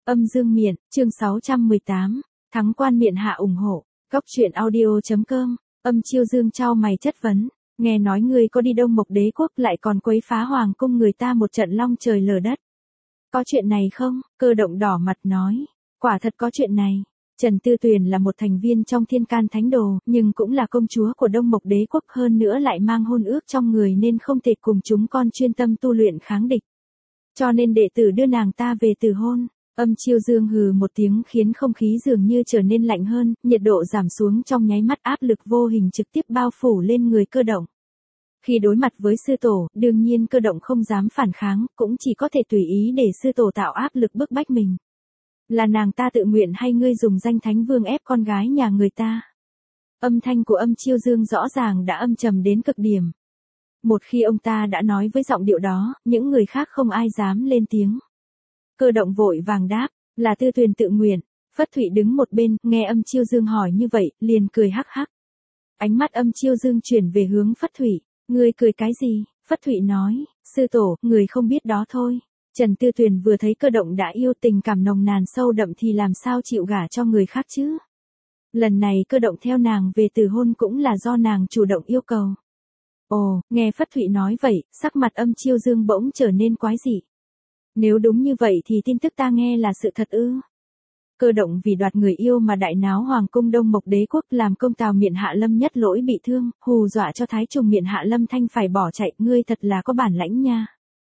Âm dương miện, chương 618, thắng quan miện hạ ủng hộ, góc truyện audio.com, Âm Chiêu Dương chau mày chất vấn, nghe nói ngươi có đi Đông Mộc Đế quốc lại còn quấy phá hoàng cung người ta một trận long trời lở đất. Có chuyện này không? Cơ động đỏ mặt nói, quả thật có chuyện này. Trần Tư Tuyền là một thành viên trong Thiên Can Thánh Đồ, nhưng cũng là công chúa của Đông Mộc Đế quốc, hơn nữa lại mang hôn ước trong người nên không thể cùng chúng con chuyên tâm tu luyện kháng địch. Cho nên đệ tử đưa nàng ta về từ hôn. Âm Chiêu Dương hừ một tiếng khiến không khí dường như trở nên lạnh hơn, nhiệt độ giảm xuống trong nháy mắt, áp lực vô hình trực tiếp bao phủ lên người Cơ động. Khi đối mặt với sư tổ, đương nhiên Cơ động không dám phản kháng, cũng chỉ có thể tùy ý để sư tổ tạo áp lực bức bách mình. Là nàng ta tự nguyện hay ngươi dùng danh Thánh Vương ép con gái nhà người ta? Âm thanh của Âm Chiêu Dương rõ ràng đã âm trầm đến cực điểm. Một khi ông ta đã nói với giọng điệu đó, những người khác không ai dám lên tiếng. Cơ động vội vàng đáp, là Tư Tuyền tự nguyện. Phất Thụy đứng một bên, nghe Âm Chiêu Dương hỏi như vậy, liền cười hắc hắc. Ánh mắt Âm Chiêu Dương chuyển về hướng Phất Thụy, ngươi cười cái gì? Phất Thụy nói, sư tổ, người không biết đó thôi. Trần Tư Tuyền vừa thấy Cơ động đã yêu, tình cảm nồng nàn sâu đậm thì làm sao chịu gả cho người khác chứ? Lần này Cơ động theo nàng về từ hôn cũng là do nàng chủ động yêu cầu. Ồ, nghe Phất Thụy nói vậy, sắc mặt Âm Chiêu Dương bỗng trở nên quái dị. Nếu đúng như vậy thì tin tức ta nghe là sự thật ư? Cơ động vì đoạt người yêu mà đại náo hoàng cung Đông Mộc Đế quốc, làm công tào miện Hạ Lâm Nhất Lỗi bị thương, hù dọa cho thái trùng miện Hạ Lâm Thanh phải bỏ chạy, ngươi thật là có bản lãnh nha.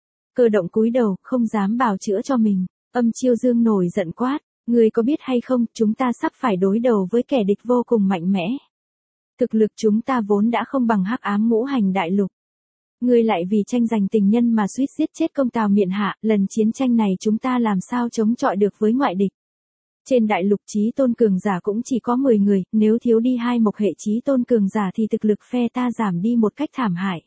Cơ động cúi đầu, không dám bào chữa cho mình. Âm Chiêu Dương nổi giận quát, ngươi có biết hay không, chúng ta sắp phải đối đầu với kẻ địch vô cùng mạnh mẽ. Thực lực chúng ta vốn đã không bằng Hắc Ám Ngũ Hành Đại Lục. Ngươi lại vì tranh giành tình nhân mà suýt giết chết công tào miện Hạ, lần chiến tranh này chúng ta làm sao chống chọi được với ngoại địch. Trên đại lục chí tôn cường giả cũng chỉ có 10 người, nếu thiếu đi 2 mộc hệ chí tôn cường giả thì thực lực phe ta giảm đi một cách thảm hại.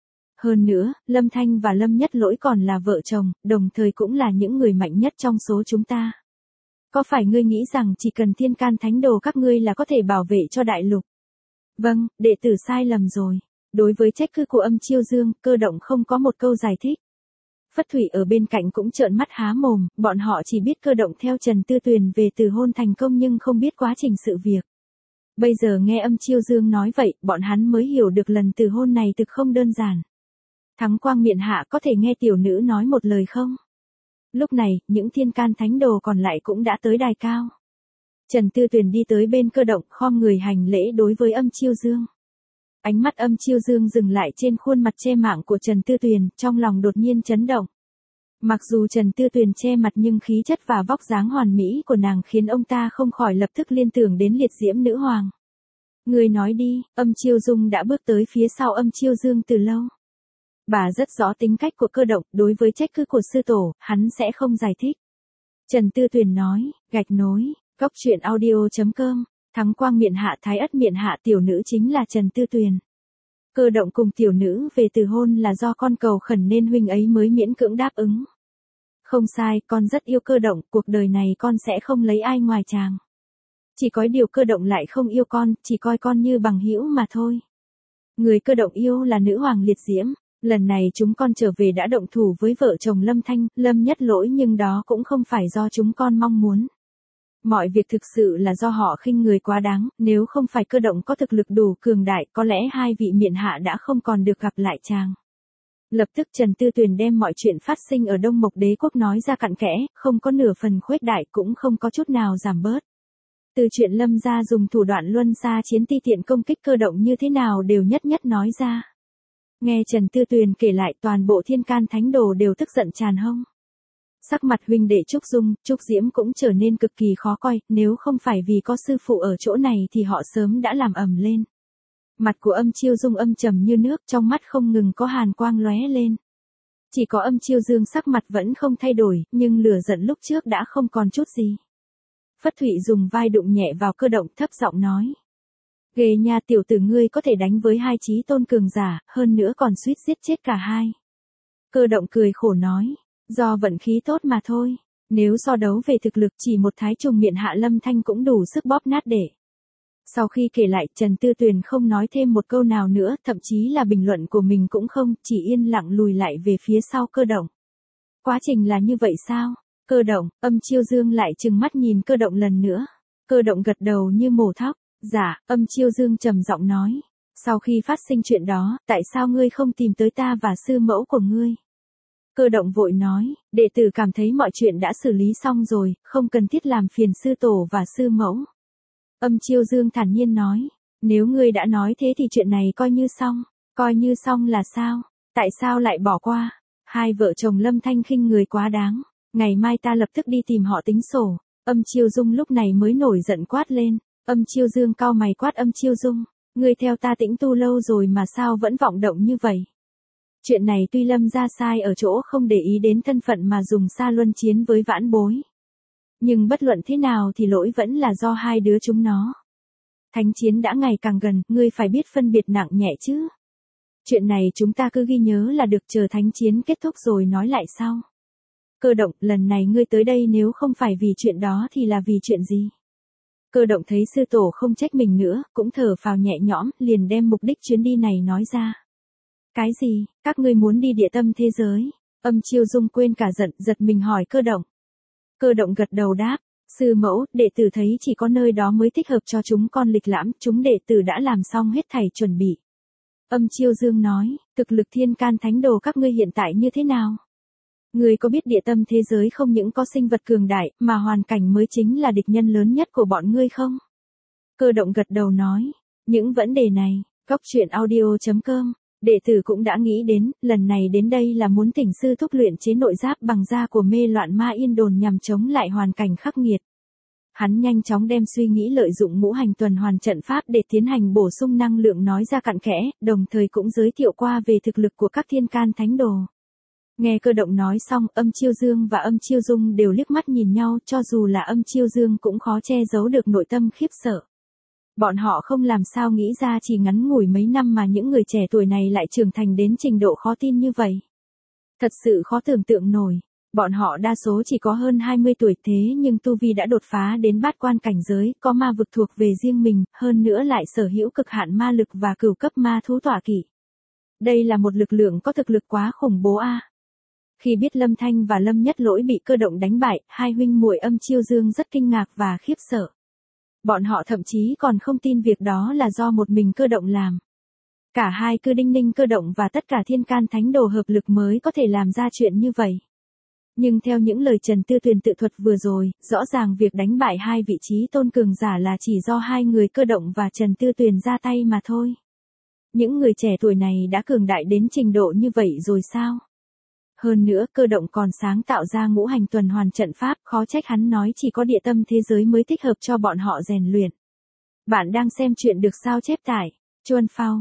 Hơn nữa, Lâm Thanh và Lâm Nhất Lỗi còn là vợ chồng, đồng thời cũng là những người mạnh nhất trong số chúng ta. Có phải ngươi nghĩ rằng chỉ cần Thiên Can Thánh Đồ các ngươi là có thể bảo vệ cho đại lục? Vâng, đệ tử sai lầm rồi. Đối với trách cứ của Âm Chiêu Dương, Cơ động không có một câu giải thích. Phất Thụy ở bên cạnh cũng trợn mắt há mồm, bọn họ chỉ biết Cơ động theo Trần Tư Tuyền về từ hôn thành công nhưng không biết quá trình sự việc. Bây giờ nghe Âm Chiêu Dương nói vậy, bọn hắn mới hiểu được lần từ hôn này thực không đơn giản. Thắng Quang miện hạ, có thể nghe tiểu nữ nói một lời không? Lúc này, những Thiên Can Thánh Đồ còn lại cũng đã tới đài cao. Trần Tư Tuyền đi tới bên Cơ động, khom người hành lễ đối với Âm Chiêu Dương. Ánh mắt Âm Chiêu Dương dừng lại trên khuôn mặt che mạng của Trần Tư Tuyền, trong lòng đột nhiên chấn động. Mặc dù Trần Tư Tuyền che mặt nhưng khí chất và vóc dáng hoàn mỹ của nàng khiến ông ta không khỏi lập tức liên tưởng đến liệt diễm nữ hoàng. Người nói đi, Âm Chiêu Dương đã bước tới phía sau Âm Chiêu Dương từ lâu. Bà rất rõ tính cách của Cơ động, đối với trách cứ của sư tổ, hắn sẽ không giải thích. Trần Tư Tuyền nói, gạch nối, góc truyện audio.com. Thắng Quang miện hạ, Thái Ất miện hạ, tiểu nữ chính là Trần Tư Tuyền. Cơ động cùng tiểu nữ về từ hôn là do con cầu khẩn nên huynh ấy mới miễn cưỡng đáp ứng. Không sai, con rất yêu Cơ động, cuộc đời này con sẽ không lấy ai ngoài chàng. Chỉ có điều Cơ động lại không yêu con, chỉ coi con như bằng hữu mà thôi. Người Cơ động yêu là nữ hoàng liệt diễm. Lần này chúng con trở về đã động thủ với vợ chồng Lâm Thanh, Lâm Nhất Lỗi, nhưng đó cũng không phải do chúng con mong muốn. Mọi việc thực sự là do họ khinh người quá đáng, nếu không phải Cơ động có thực lực đủ cường đại, có lẽ hai vị miện hạ đã không còn được gặp lại chàng. Lập tức Trần Tư Tuyền đem mọi chuyện phát sinh ở Đông Mộc Đế quốc nói ra cặn kẽ, không có nửa phần khuếch đại, cũng không có chút nào giảm bớt. Từ chuyện Lâm gia dùng thủ đoạn luân xa chiến ti tiện công kích Cơ động như thế nào đều nhất nhất nói ra. Nghe Trần Tư Tuyền kể lại, toàn bộ Thiên Can Thánh Đồ đều tức giận tràn hông. Sắc mặt huynh đệ Trúc Dung, Trúc Diễm cũng trở nên cực kỳ khó coi, nếu không phải vì có sư phụ ở chỗ này thì họ sớm đã làm ầm lên. Mặt của Âm Chiêu Dung âm trầm như nước, trong mắt không ngừng có hàn quang lóe lên. Chỉ có Âm Chiêu Dương sắc mặt vẫn không thay đổi, nhưng lửa giận lúc trước đã không còn chút gì. Phất Thụy dùng vai đụng nhẹ vào Cơ động, thấp giọng nói. Ghê nha, tiểu tử ngươi có thể đánh với 2 chí tôn cường giả, hơn nữa còn suýt giết chết cả hai. Cơ động cười khổ nói. Do vận khí tốt mà thôi. Nếu so đấu về thực lực chỉ một thái trùng miện Hạ Lâm Thanh cũng đủ sức bóp nát để. Sau khi kể lại, Trần Tư Tuyền không nói thêm một câu nào nữa, thậm chí là bình luận của mình cũng không, chỉ yên lặng lùi lại về phía sau Cơ động. Quá trình là như vậy sao? Cơ động, Âm Chiêu Dương lại trừng mắt nhìn Cơ động lần nữa. Cơ động gật đầu như mổ thóc. Dạ, Âm Chiêu Dương trầm giọng nói. Sau khi phát sinh chuyện đó, tại sao ngươi không tìm tới ta và sư mẫu của ngươi? Cơ động vội nói, đệ tử cảm thấy mọi chuyện đã xử lý xong rồi, không cần thiết làm phiền sư tổ và sư mẫu. Âm Chiêu Dương thản nhiên nói, nếu ngươi đã nói thế thì chuyện này coi như xong. Coi như xong là sao? Tại sao lại bỏ qua? Hai vợ chồng Lâm Thanh khinh người quá đáng. Ngày mai ta lập tức đi tìm họ tính sổ. Âm Chiêu Dung lúc này mới nổi giận quát lên. Âm Chiêu Dương cau mày quát Âm Chiêu Dung. Ngươi theo ta tĩnh tu lâu rồi mà sao vẫn vọng động như vậy? Chuyện này tuy Lâm gia sai ở chỗ không để ý đến thân phận mà dùng xa luân chiến với vãn bối. Nhưng bất luận thế nào thì lỗi vẫn là do hai đứa chúng nó. Thánh chiến đã ngày càng gần, ngươi phải biết phân biệt nặng nhẹ chứ. Chuyện này chúng ta cứ ghi nhớ là được, chờ thánh chiến kết thúc rồi nói lại sau. Cơ động, lần này ngươi tới đây nếu không phải vì chuyện đó thì là vì chuyện gì? Cơ động thấy sư tổ không trách mình nữa, cũng thở phào nhẹ nhõm, liền đem mục đích chuyến đi này nói ra. Cái gì, các ngươi muốn đi địa tâm thế giới? Âm Chiêu Dung quên cả giận, giật mình hỏi Cơ động. Cơ động gật đầu đáp, sư mẫu, đệ tử thấy chỉ có nơi đó mới thích hợp cho chúng con lịch lãm, chúng đệ tử đã làm xong hết thảy chuẩn bị. Âm Chiêu Dương nói, thực lực thiên can thánh đồ các ngươi hiện tại như thế nào? Ngươi có biết địa tâm thế giới không những có sinh vật cường đại, mà hoàn cảnh mới chính là địch nhân lớn nhất của bọn ngươi không? Cơ động gật đầu nói, những vấn đề này, goctruyện.audio.com, đệ tử cũng đã nghĩ đến, lần này đến đây là muốn thỉnh sư thúc luyện chế nội giáp bằng da của mê loạn ma yên đồn nhằm chống lại hoàn cảnh khắc nghiệt. Hắn nhanh chóng đem suy nghĩ lợi dụng ngũ hành tuần hoàn trận pháp để tiến hành bổ sung năng lượng nói ra cặn kẽ, đồng thời cũng giới thiệu qua về thực lực của các thiên can thánh đồ. Nghe Cơ động nói xong, Âm Chiêu Dương và Âm Chiêu Dung đều liếc mắt nhìn nhau, cho dù là Âm Chiêu Dương cũng khó che giấu được nội tâm khiếp sợ. Bọn họ không làm sao nghĩ ra chỉ ngắn ngủi mấy năm mà những người trẻ tuổi này lại trưởng thành đến trình độ khó tin như vậy. Thật sự khó tưởng tượng nổi. Bọn họ đa số chỉ có hơn 20 tuổi thế nhưng tu vi đã đột phá đến bát quan cảnh giới, có ma vực thuộc về riêng mình, hơn nữa lại sở hữu cực hạn ma lực và cửu cấp ma thú tọa kỵ. Đây là một lực lượng có thực lực quá khủng bố a. Khi biết Lâm Thanh và Lâm Nhất Lỗi bị Cơ động đánh bại, hai huynh muội Âm Chiêu Dương rất kinh ngạc và khiếp sợ. Bọn họ thậm chí còn không tin việc đó là do một mình Cơ động làm. Cả hai cứ đinh ninh Cơ động và tất cả thiên can thánh đồ hợp lực mới có thể làm ra chuyện như vậy. Nhưng theo những lời Trần Tư Tuyền tự thuật vừa rồi, rõ ràng việc đánh bại hai vị trí tôn cường giả là chỉ do hai người Cơ động và Trần Tư Tuyền ra tay mà thôi. Những người trẻ tuổi này đã cường đại đến trình độ như vậy rồi sao? Hơn nữa, Cơ động còn sáng tạo ra ngũ hành tuần hoàn trận pháp, khó trách hắn nói chỉ có địa tâm thế giới mới thích hợp cho bọn họ rèn luyện. Bạn đang xem chuyện được sao chép tải Chuan Phao,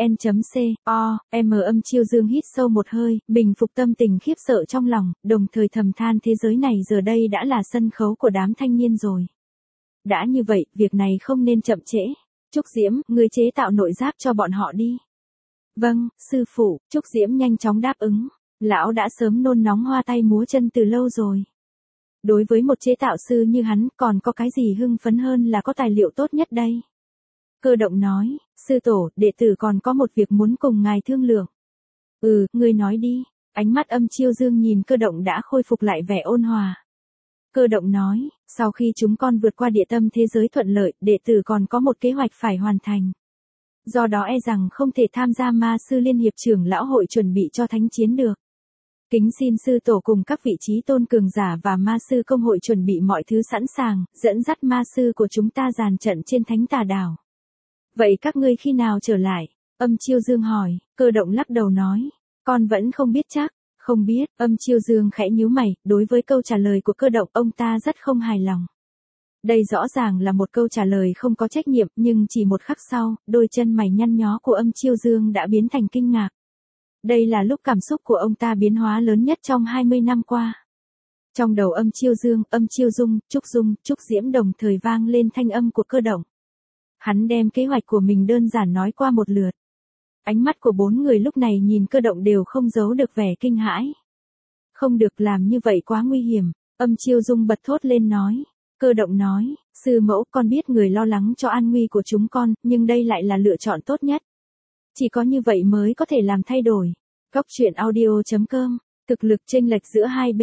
vn.co.m. Âm Chiêu Dương hít sâu một hơi, bình phục tâm tình khiếp sợ trong lòng, đồng thời thầm than thế giới này giờ đây đã là sân khấu của đám thanh niên rồi. Đã như vậy, việc này không nên chậm trễ. Trúc Diễm, ngươi chế tạo nội giáp cho bọn họ đi. Vâng, sư phụ, Trúc Diễm nhanh chóng đáp ứng. Lão đã sớm nôn nóng hoa tay múa chân từ lâu rồi. Đối với một chế tạo sư như hắn, còn có cái gì hưng phấn hơn là có tài liệu tốt nhất đây. Cơ động nói, sư tổ, đệ tử còn có một việc muốn cùng ngài thương lượng. Ngươi nói đi. Ánh mắt Âm Chiêu Dương nhìn Cơ động đã khôi phục lại vẻ ôn hòa. Cơ động nói, sau khi chúng con vượt qua địa tâm thế giới thuận lợi, đệ tử còn có một kế hoạch phải hoàn thành. Do đó e rằng không thể tham gia ma sư liên hiệp trưởng lão hội chuẩn bị cho thánh chiến được. Kính xin sư tổ cùng các vị trí tôn cường giả và ma sư công hội chuẩn bị mọi thứ sẵn sàng, dẫn dắt ma sư của chúng ta dàn trận trên thánh tà đảo. Vậy các ngươi khi nào trở lại? Âm Chiêu Dương hỏi. Cơ động lắc đầu nói, con vẫn không biết chắc. Không biết. Âm Chiêu Dương khẽ nhíu mày, đối với câu trả lời của Cơ động ông ta rất không hài lòng. Đây rõ ràng là một câu trả lời không có trách nhiệm, nhưng chỉ một khắc sau, đôi chân mày nhăn nhó của Âm Chiêu Dương đã biến thành kinh ngạc. Đây là lúc cảm xúc của ông ta biến hóa lớn nhất trong 20 năm qua. Trong đầu Âm Chiêu Dương, Âm Chiêu Dung, Trúc Diễm đồng thời vang lên thanh âm của Cơ động. Hắn đem kế hoạch của mình đơn giản nói qua một lượt. Ánh mắt của bốn người lúc này nhìn Cơ động đều không giấu được vẻ kinh hãi. Không được làm như vậy quá nguy hiểm. Âm Chiêu Dung bật thốt lên nói. Cơ động nói, sư mẫu, con biết người lo lắng cho an nguy của chúng con, nhưng đây lại là lựa chọn tốt nhất. Chỉ có như vậy mới có thể làm thay đổi. Goctruyện.audio.com, thực lực chênh lệch giữa hai bên.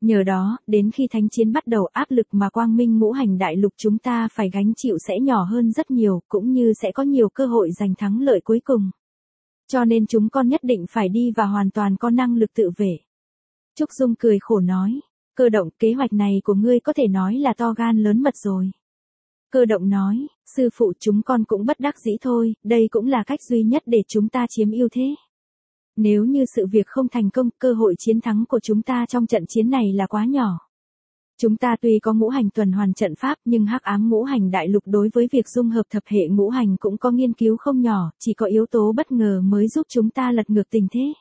Nhờ đó, đến khi thánh chiến bắt đầu áp lực mà quang minh ngũ hành đại lục chúng ta phải gánh chịu sẽ nhỏ hơn rất nhiều, cũng như sẽ có nhiều cơ hội giành thắng lợi cuối cùng. Cho nên chúng con nhất định phải đi và hoàn toàn có năng lực tự vệ. Trúc Dung cười khổ nói, Cơ Động, kế hoạch này của ngươi có thể nói là to gan lớn mật rồi. Cơ Động nói, sư phụ, chúng con cũng bất đắc dĩ thôi, đây cũng là cách duy nhất để chúng ta chiếm ưu thế. Nếu như sự việc không thành công, cơ hội chiến thắng của chúng ta trong trận chiến này là quá nhỏ. Chúng ta tuy có ngũ hành tuần hoàn trận pháp nhưng hắc ám ngũ hành đại lục đối với việc dung hợp thập hệ ngũ hành cũng có nghiên cứu không nhỏ, chỉ có yếu tố bất ngờ mới giúp chúng ta lật ngược tình thế.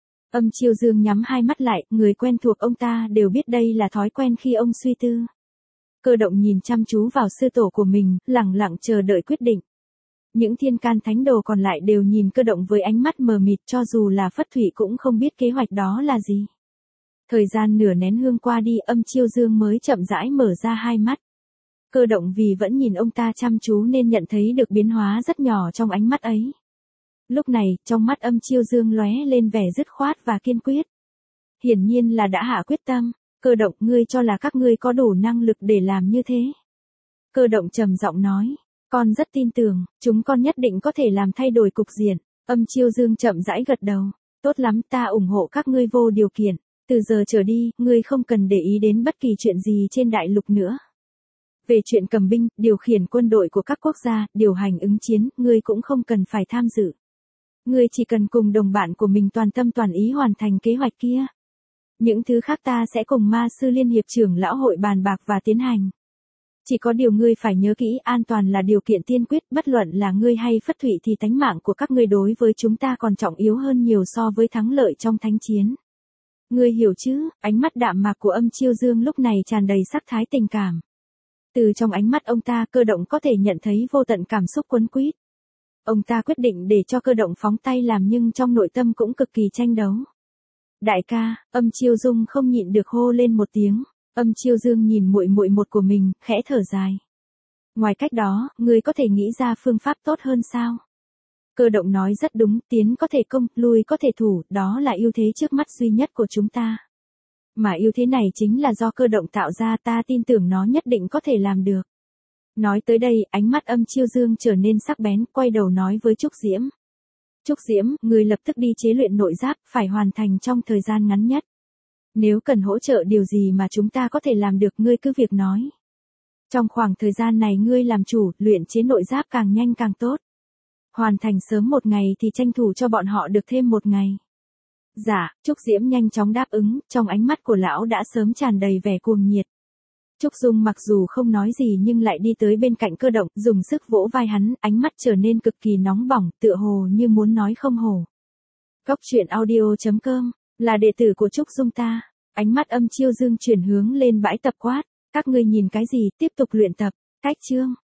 Âm Chiêu Dương nhắm hai mắt lại, người quen thuộc ông ta đều biết đây là thói quen khi ông suy tư. Cơ Động nhìn chăm chú vào sư tổ của mình, lẳng lặng chờ đợi quyết định. Những thiên can thánh đồ còn lại đều nhìn Cơ Động với ánh mắt mờ mịt, cho dù là Phất Thụy cũng không biết kế hoạch đó là gì. Thời gian nửa nén hương qua đi, Âm Chiêu Dương mới chậm rãi mở ra hai mắt. Cơ Động vì vẫn nhìn ông ta chăm chú nên nhận thấy được biến hóa rất nhỏ trong ánh mắt ấy. Lúc này, trong mắt Âm Chiêu Dương lóe lên vẻ dứt khoát và kiên quyết. Hiển nhiên là đã hạ quyết tâm. Cơ Động, ngươi cho là các ngươi có đủ năng lực để làm như thế? Cơ Động trầm giọng nói, con rất tin tưởng, chúng con nhất định có thể làm thay đổi cục diện. Âm Chiêu Dương chậm rãi gật đầu, tốt lắm, ta ủng hộ các ngươi vô điều kiện. Từ giờ trở đi, ngươi không cần để ý đến bất kỳ chuyện gì trên đại lục nữa. Về chuyện cầm binh, điều khiển quân đội của các quốc gia, điều hành ứng chiến, ngươi cũng không cần phải tham dự. Ngươi chỉ cần cùng đồng bạn của mình toàn tâm toàn ý hoàn thành kế hoạch kia. Những thứ khác ta sẽ cùng Ma Sư Liên Hiệp trưởng lão hội bàn bạc và tiến hành. Chỉ có điều ngươi phải nhớ kỹ, an toàn là điều kiện tiên quyết, bất luận là ngươi hay Phất Thụy thì tánh mạng của các ngươi đối với chúng ta còn trọng yếu hơn nhiều so với thắng lợi trong thánh chiến. Ngươi hiểu chứ? Ánh mắt đạm mạc của Âm Chiêu Dương lúc này tràn đầy sắc thái tình cảm. Từ trong ánh mắt ông ta, Cơ Động có thể nhận thấy vô tận cảm xúc quấn quýt. Ông ta quyết định để cho Cơ Động phóng tay làm nhưng trong nội tâm cũng cực kỳ tranh đấu. Đại ca, Âm Chiêu Dương không nhịn được hô lên một tiếng. Âm Chiêu Dương nhìn muội muội một của mình, khẽ thở dài. Ngoài cách đó, ngươi có thể nghĩ ra phương pháp tốt hơn sao? Cơ Động nói rất đúng, tiến có thể công, lui có thể thủ, đó là ưu thế trước mắt duy nhất của chúng ta. Mà ưu thế này chính là do Cơ Động tạo ra, ta tin tưởng nó nhất định có thể làm được. Nói tới đây, ánh mắt Âm Chiêu Dương trở nên sắc bén, quay đầu nói với Trúc Diễm. Trúc Diễm, ngươi lập tức đi chế luyện nội giáp, phải hoàn thành trong thời gian ngắn nhất. Nếu cần hỗ trợ điều gì mà chúng ta có thể làm được, ngươi cứ việc nói. Trong khoảng thời gian này ngươi làm chủ, luyện chế nội giáp càng nhanh càng tốt. Hoàn thành sớm một ngày thì tranh thủ cho bọn họ được thêm một ngày. Dạ, Trúc Diễm nhanh chóng đáp ứng, trong ánh mắt của lão đã sớm tràn đầy vẻ cuồng nhiệt. Trúc Dung mặc dù không nói gì nhưng lại đi tới bên cạnh Cơ Động, dùng sức vỗ vai hắn, ánh mắt trở nên cực kỳ nóng bỏng, tựa hồ như muốn nói không hổ. Cóc truyện audio.com, là đệ tử của Trúc Dung ta. Ánh mắt Âm Chiêu Dương chuyển hướng lên bãi tập quát, các ngươi nhìn cái gì, tiếp tục luyện tập. Cách chương